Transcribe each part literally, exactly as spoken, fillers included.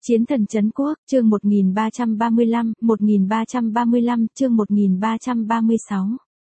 Chiến thần trấn quốc, chương một nghìn ba trăm ba mươi lăm, một nghìn ba trăm ba mươi lăm, chương một nghìn ba trăm ba mươi sáu.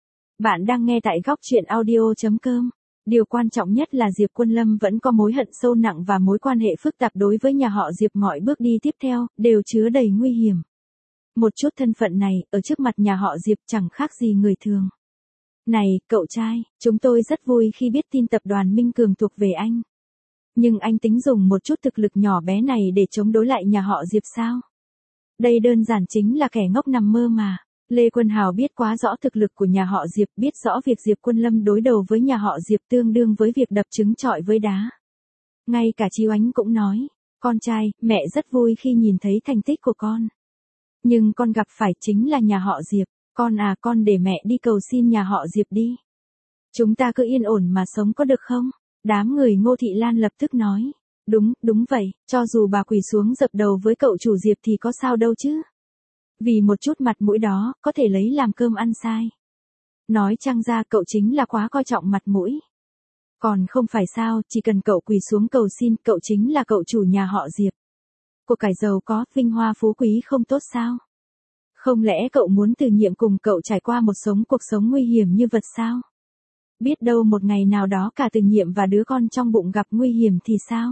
Bạn đang nghe tại góc truyện audio chấm com. Điều quan trọng nhất là Diệp Quân Lâm vẫn có mối hận sâu nặng và mối quan hệ phức tạp đối với nhà họ Diệp, mọi bước đi tiếp theo đều chứa đầy nguy hiểm. Một chút thân phận này, ở trước mặt nhà họ Diệp chẳng khác gì người thường. Này, cậu trai, chúng tôi rất vui khi biết tin tập đoàn Minh Cường thuộc về anh. Nhưng anh tính dùng một chút thực lực nhỏ bé này để chống đối lại nhà họ Diệp sao? Đây đơn giản chính là kẻ ngốc nằm mơ mà. Lê Quân Hào biết quá rõ thực lực của nhà họ Diệp, biết rõ việc Diệp Quân Lâm đối đầu với nhà họ Diệp tương đương với việc đập trứng trọi với đá. Ngay cả Chí Oánh cũng nói, con trai, mẹ rất vui khi nhìn thấy thành tích của con. Nhưng con gặp phải chính là nhà họ Diệp, con à, con để mẹ đi cầu xin nhà họ Diệp đi. Chúng ta cứ yên ổn mà sống có được không? Đám người Ngô Thị Lan lập tức nói, đúng, đúng vậy, cho dù bà quỳ xuống dập đầu với cậu chủ Diệp thì có sao đâu chứ. Vì một chút mặt mũi đó, có thể lấy làm cơm ăn sai. Nói chăng ra cậu chính là quá coi trọng mặt mũi. Còn không phải sao, chỉ cần cậu quỳ xuống cầu xin, cậu chính là cậu chủ nhà họ Diệp. Của cải giàu có, vinh hoa phú quý không tốt sao? Không lẽ cậu muốn từ nhiệm cùng cậu trải qua một sống cuộc sống nguy hiểm như vật sao? Biết đâu một ngày nào đó cả từ nhiệm và đứa con trong bụng gặp nguy hiểm thì sao?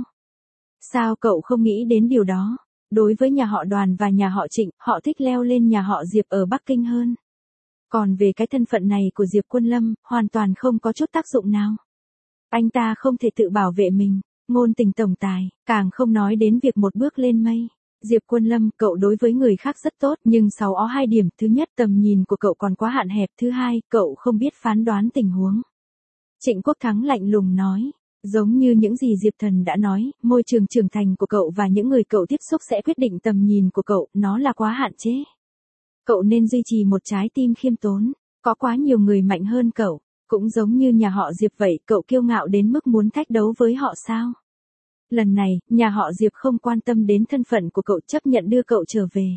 Sao cậu không nghĩ đến điều đó? Đối với nhà họ Đoàn và nhà họ Trịnh, họ thích leo lên nhà họ Diệp ở Bắc Kinh hơn. Còn về cái thân phận này của Diệp Quân Lâm, hoàn toàn không có chút tác dụng nào. Anh ta không thể tự bảo vệ mình, ngôn tình tổng tài, càng không nói đến việc một bước lên mây. Diệp Quân Lâm, cậu đối với người khác rất tốt, nhưng sáu ó hai điểm, thứ nhất tầm nhìn của cậu còn quá hạn hẹp, thứ hai, cậu không biết phán đoán tình huống. Trịnh Quốc Thắng lạnh lùng nói, giống như những gì Diệp Thần đã nói, môi trường trưởng thành của cậu và những người cậu tiếp xúc sẽ quyết định tầm nhìn của cậu, nó là quá hạn chế. Cậu nên duy trì một trái tim khiêm tốn, có quá nhiều người mạnh hơn cậu, cũng giống như nhà họ Diệp vậy, cậu kiêu ngạo đến mức muốn thách đấu với họ sao? Lần này, nhà họ Diệp không quan tâm đến thân phận của cậu, chấp nhận đưa cậu trở về.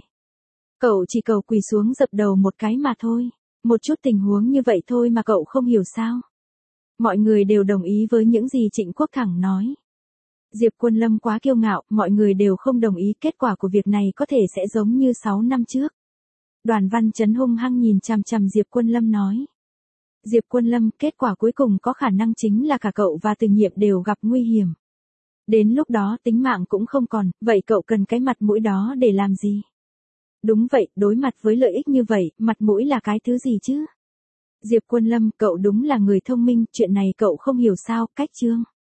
Cậu chỉ cầu quỳ xuống dập đầu một cái mà thôi, một chút tình huống như vậy thôi mà cậu không hiểu sao? Mọi người đều đồng ý với những gì Trịnh Quốc Thẳng nói. Diệp Quân Lâm quá kiêu ngạo, mọi người đều không đồng ý, kết quả của việc này có thể sẽ giống như sáu năm trước. Đoàn Văn Chấn hung hăng nhìn chằm chằm Diệp Quân Lâm nói. Diệp Quân Lâm, kết quả cuối cùng có khả năng chính là cả cậu và Từ Nhiệm đều gặp nguy hiểm. Đến lúc đó tính mạng cũng không còn, vậy cậu cần cái mặt mũi đó để làm gì? Đúng vậy, đối mặt với lợi ích như vậy, mặt mũi là cái thứ gì chứ? Diệp Quân Lâm, cậu đúng là người thông minh, chuyện này cậu không hiểu sao, cách chương.